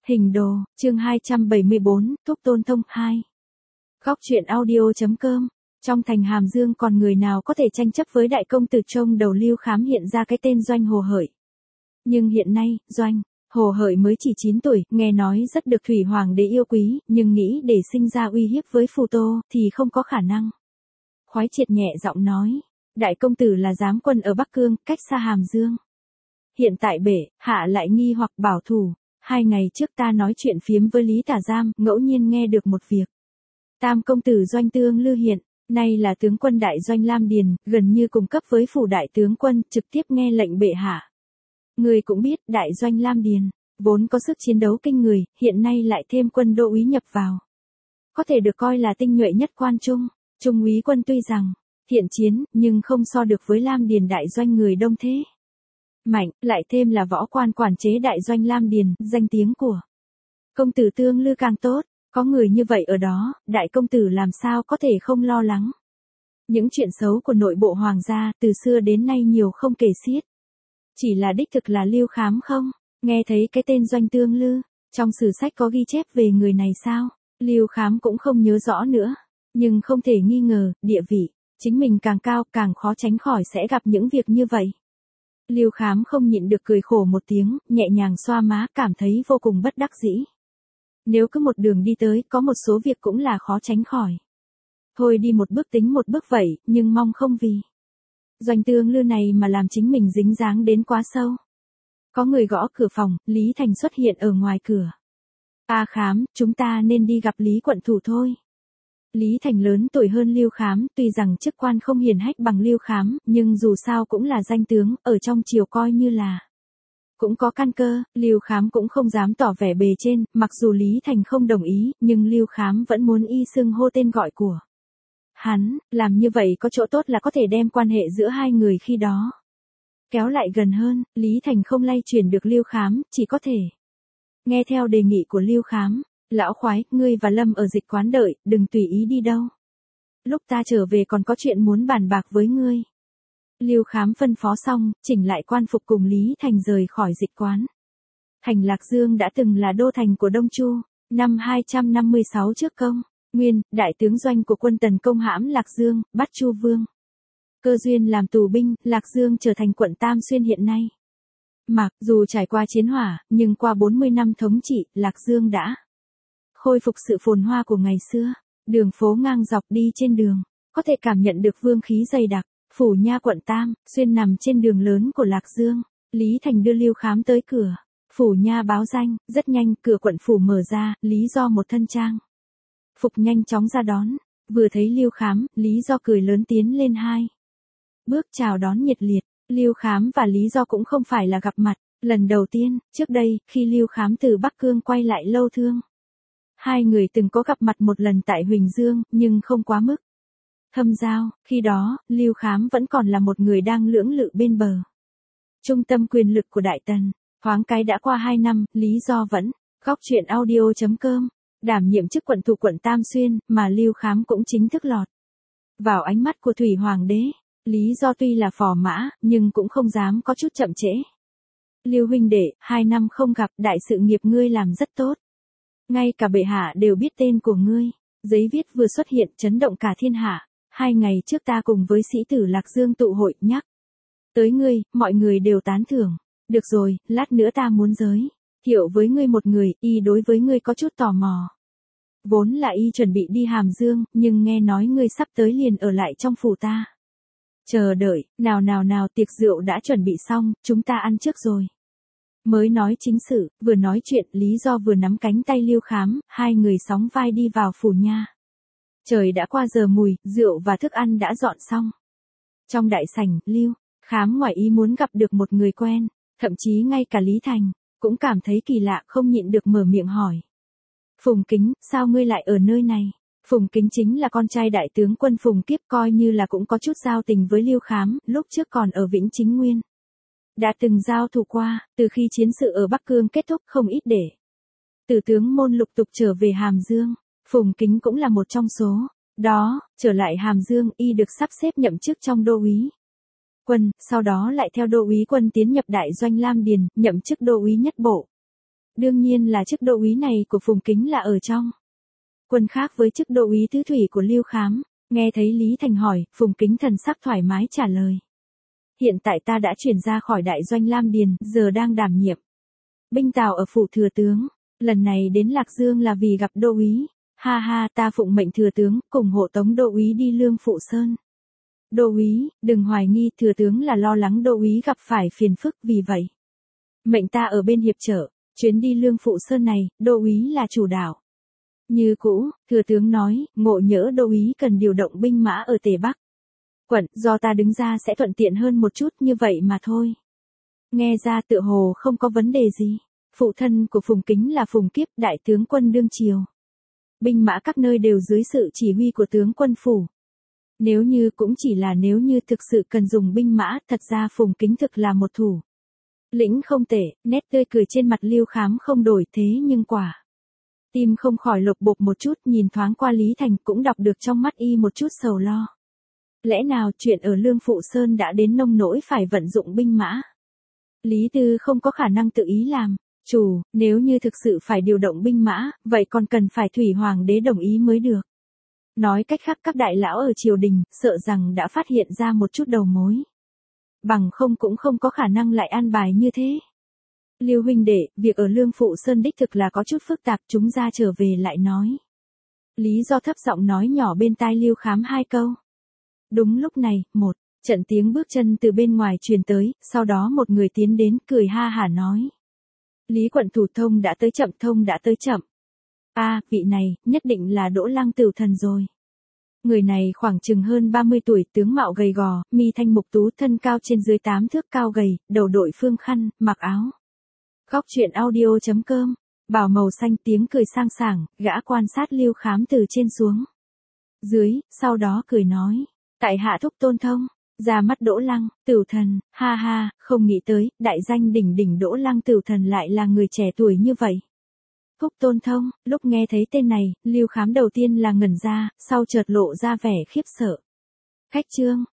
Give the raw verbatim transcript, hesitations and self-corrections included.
Hình đồ, chương hai trăm bảy mươi bốn, Thúc Tôn Thông hai. Góc truyện audio.com. Trong thành Hàm Dương còn người nào có thể tranh chấp với đại công tử trông đầu Lưu Khám hiện ra cái tên Doanh Hồ Hợi. Nhưng hiện nay, Doanh Hồ Hợi mới chỉ chín tuổi, nghe nói rất được Thủy Hoàng đế yêu quý, nhưng nghĩ để sinh ra uy hiếp với Phù Tô thì không có khả năng. Khoái Triệt nhẹ giọng nói, đại công tử là giám quân ở Bắc Cương, cách xa Hàm Dương. Hiện tại bệ hạ lại nghi hoặc bảo thủ. Hai ngày trước ta nói chuyện phiếm với Lý Tả Giam, ngẫu nhiên nghe được một việc. Tam công tử Doanh Tương Lư hiện, nay là tướng quân đại doanh Lam Điền, gần như cùng cấp với phủ đại tướng quân, trực tiếp nghe lệnh bệ hạ. Người cũng biết, đại doanh Lam Điền, vốn có sức chiến đấu kinh người, hiện nay lại thêm quân đô úy nhập vào. Có thể được coi là tinh nhuệ nhất quan trung, trung úy quân tuy rằng thiện chiến, nhưng không so được với Lam Điền đại doanh người đông thế. Mạnh, lại thêm là võ quan quản chế đại doanh Lam Điền, danh tiếng của công tử Tương Lư càng tốt, có người như vậy ở đó, đại công tử làm sao có thể không lo lắng. Những chuyện xấu của nội bộ hoàng gia, từ xưa đến nay nhiều không kể xiết. Chỉ là đích thực là Lưu Khám không, nghe thấy cái tên Doanh Tương Lư, trong sử sách có ghi chép về người này sao, Lưu Khám cũng không nhớ rõ nữa, nhưng không thể nghi ngờ, địa vị, chính mình càng cao, càng khó tránh khỏi sẽ gặp những việc như vậy. Lưu Khám không nhịn được cười khổ một tiếng, nhẹ nhàng xoa má, cảm thấy vô cùng bất đắc dĩ. Nếu cứ một đường đi tới, có một số việc cũng là khó tránh khỏi. Thôi đi một bước tính một bước vậy, nhưng mong không vì Doanh Tương Lư này mà làm chính mình dính dáng đến quá sâu. Có người gõ cửa phòng, Lý Thành xuất hiện ở ngoài cửa. A Khám, chúng ta nên đi gặp Lý quận thủ thôi. Lý Thành lớn tuổi hơn Lưu Khám, tuy rằng chức quan không hiển hách bằng Lưu Khám, nhưng dù sao cũng là danh tướng, ở trong triều coi như là cũng có căn cơ, Lưu Khám cũng không dám tỏ vẻ bề trên, mặc dù Lý Thành không đồng ý, nhưng Lưu Khám vẫn muốn y xưng hô tên gọi của hắn, làm như vậy có chỗ tốt là có thể đem quan hệ giữa hai người khi đó kéo lại gần hơn. Lý Thành không lay chuyển được Lưu Khám, chỉ có thể nghe theo đề nghị của Lưu Khám. Lão khoái, ngươi và Lâm ở dịch quán đợi, đừng tùy ý đi đâu. Lúc ta trở về còn có chuyện muốn bàn bạc với ngươi. Lưu Khám phân phó xong, chỉnh lại quan phục cùng Lý Thành rời khỏi dịch quán. Thành Lạc Dương đã từng là đô thành của Đông Chu, năm hai trăm năm mươi sáu trước công nguyên, đại tướng doanh của quân tần công hãm Lạc Dương, bắt Chu Vương. Cơ duyên làm tù binh, Lạc Dương trở thành quận Tam Xuyên hiện nay. Mặc dù trải qua chiến hỏa, nhưng qua bốn mươi năm thống trị, Lạc Dương đã khôi phục sự phồn hoa của ngày xưa. Đường phố ngang dọc đi trên đường, có thể cảm nhận được vương khí dày đặc. Phủ nha quận Tam Xuyên nằm trên đường lớn của Lạc Dương. Lý Thành đưa Lưu Khám tới cửa phủ nha báo danh, rất nhanh cửa quận phủ mở ra, Lý Do một thân trang phục nhanh chóng ra đón. Vừa thấy Lưu Khám, Lý Do cười lớn tiến lên hai bước chào đón nhiệt liệt. Lưu Khám và Lý Do cũng không phải là gặp mặt lần đầu tiên, trước đây khi Lưu Khám từ Bắc Cương quay lại Lâu Thương, hai người từng có gặp mặt một lần tại Huỳnh Dương, nhưng không quá mức thâm giao. Khi đó, Lưu Khám vẫn còn là một người đang lưỡng lự bên bờ trung tâm quyền lực của Đại Tần. Thoáng cái đã qua hai năm, Lý Do vẫn góc truyện audio.com đảm nhiệm chức quận thủ quận Tam Xuyên, mà Lưu Khám cũng chính thức lọt vào ánh mắt của Thủy Hoàng đế. Lý Do tuy là phò mã, nhưng cũng không dám có chút chậm trễ. Lưu huynh đệ, hai năm không gặp, đại sự nghiệp ngươi làm rất tốt. Ngay cả bệ hạ đều biết tên của ngươi. Giấy viết vừa xuất hiện, chấn động cả thiên hạ. Hai ngày trước ta cùng với sĩ tử Lạc Dương tụ hội, nhắc tới ngươi, mọi người đều tán thưởng. Được rồi, lát nữa ta muốn giới thiệu với ngươi một người, y đối với ngươi có chút tò mò. Vốn là y chuẩn bị đi Hàm Dương, nhưng nghe nói ngươi sắp tới liền ở lại trong phủ ta. Chờ đợi, nào nào nào, tiệc rượu đã chuẩn bị xong, chúng ta ăn trước rồi. Mới nói chính sự, vừa nói chuyện, Lý Do vừa nắm cánh tay Lưu Khám, hai người sóng vai đi vào phủ nha. Trời đã qua giờ mùi, rượu và thức ăn đã dọn xong. Trong đại sảnh, Lưu Khám ngoài ý muốn gặp được một người quen, thậm chí ngay cả Lý Thành cũng cảm thấy kỳ lạ, không nhịn được mở miệng hỏi. Phùng Kính, sao ngươi lại ở nơi này? Phùng Kính chính là con trai đại tướng quân Phùng Kiếp, coi như là cũng có chút giao tình với Lưu Khám, lúc trước còn ở Vĩnh Chính Nguyên đã từng giao thủ qua. Từ khi chiến sự ở Bắc Cương kết thúc, không ít để tử tướng môn lục tục trở về Hàm Dương. Phùng Kính cũng là một trong số đó. Trở lại Hàm Dương, y được sắp xếp nhậm chức trong đô úy quân, sau đó lại theo đô úy quân tiến nhập đại doanh Lam Điền, nhậm chức đô úy nhất bộ. Đương nhiên là chức đô úy này của Phùng Kính là ở trong quân khác với chức đô úy thứ thủy của Lưu Khám. Nghe thấy Lý Thành hỏi, Phùng Kính thần sắc thoải mái trả lời. Hiện tại ta đã chuyển ra khỏi đại doanh Lam Điền, giờ đang đảm nhiệm binh tào ở phủ thừa tướng. Lần này đến Lạc Dương là vì gặp đô úy. Ha ha, ta phụng mệnh thừa tướng, cùng hộ tống đô úy đi Lương Phụ Sơn. Đô úy, đừng hoài nghi, thừa tướng là lo lắng đô úy gặp phải phiền phức, vì vậy mệnh ta ở bên hiệp trợ. Chuyến đi Lương Phụ Sơn này, đô úy là chủ đạo. Như cũ, thừa tướng nói, ngộ nhỡ đô úy cần điều động binh mã ở Tề Bắc quận, do ta đứng ra sẽ thuận tiện hơn một chút, như vậy mà thôi. Nghe ra tựa hồ không có vấn đề gì. Phụ thân của Phùng Kính là Phùng Kiếp, đại tướng quân đương triều. Binh mã các nơi đều dưới sự chỉ huy của tướng quân phủ. Nếu như cũng chỉ là nếu như thực sự cần dùng binh mã, thật ra Phùng Kính thực là một thủ lĩnh không tệ. Nét tươi cười trên mặt Lưu Khám không đổi, thế nhưng quả tim không khỏi lột bột một chút, nhìn thoáng qua Lý Thành cũng đọc được trong mắt y một chút sầu lo. Lẽ nào chuyện ở Lương Phụ Sơn đã đến nông nỗi phải vận dụng binh mã? Lý Tư không có khả năng tự ý làm chủ, nếu như thực sự phải điều động binh mã, vậy còn cần phải Thủy Hoàng đế đồng ý mới được. Nói cách khác, các đại lão ở triều đình, sợ rằng đã phát hiện ra một chút đầu mối. Bằng không cũng không có khả năng lại an bài như thế. Lưu huynh đệ, việc ở Lương Phụ Sơn đích thực là có chút phức tạp, chúng ra trở về lại nói. Lý Do thấp giọng nói nhỏ bên tai Lưu Khám hai câu. Đúng lúc này, một trận tiếng bước chân từ bên ngoài truyền tới, sau đó một người tiến đến, cười ha hả nói. Lý quận thủ, thông đã tới chậm, thông đã tới chậm. A, à, vị này, nhất định là Đỗ Lăng Tửu Thần rồi. Người này khoảng chừng hơn ba mươi tuổi, tướng mạo gầy gò, mi thanh mục tú, thân cao trên dưới tám thước, cao gầy, đầu đội phương khăn, mặc áo. Góc truyện audio chấm com, bảo màu xanh, tiếng cười sang sảng, gã quan sát Lưu Khám từ trên xuống dưới, sau đó cười nói. Tại hạ thúc Tôn Thông. Ra mắt Đỗ Lăng Tửu Thần, ha ha, không nghĩ tới, đại danh đỉnh đỉnh Đỗ Lăng Tửu Thần lại là người trẻ tuổi như vậy. Thúc Tôn Thông, lúc nghe thấy tên này, Lưu Khám đầu tiên là ngẩn ra, sau chợt lộ ra vẻ khiếp sợ. Khách trương,